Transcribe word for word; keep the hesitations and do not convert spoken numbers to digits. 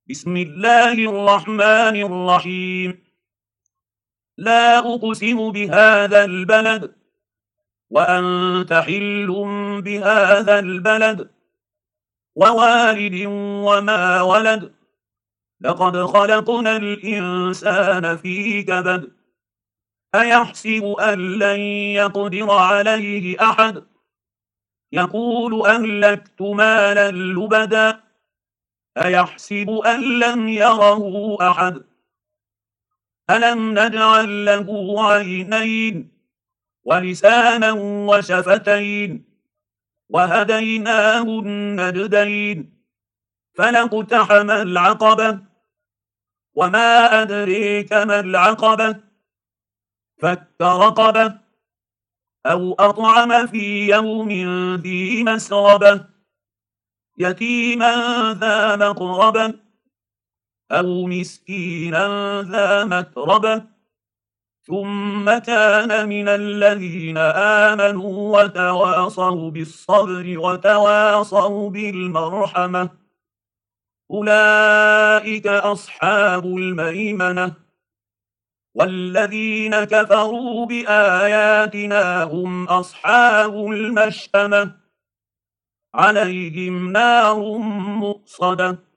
بسم الله الرحمن الرحيم. لا أقسم بهذا البلد وأنت حل بهذا البلد ووالد وما ولد. لقد خلقنا الإنسان في كبد. أيحسب أن لن يقدر عليه أحد. يقول أهلكت مالا لبدا. أيحسب أن لم يره أحد. ألم نجعل له عينين ولسانا وشفتين وهديناه النجدين فلاقتحم العقبة وما أدريك ما العقبة فك رقبة أو أطعم في يوم ذي مسغبة يتيما ذا مقربة أو مسكينا ذا متربة ثم كان من الذين آمنوا وتواصوا بالصبر وتواصوا بالمرحمة أولئك أصحاب الميمنة. والذين كفروا بآياتنا هم أصحاب المشأمة عليهم نار مؤصدة.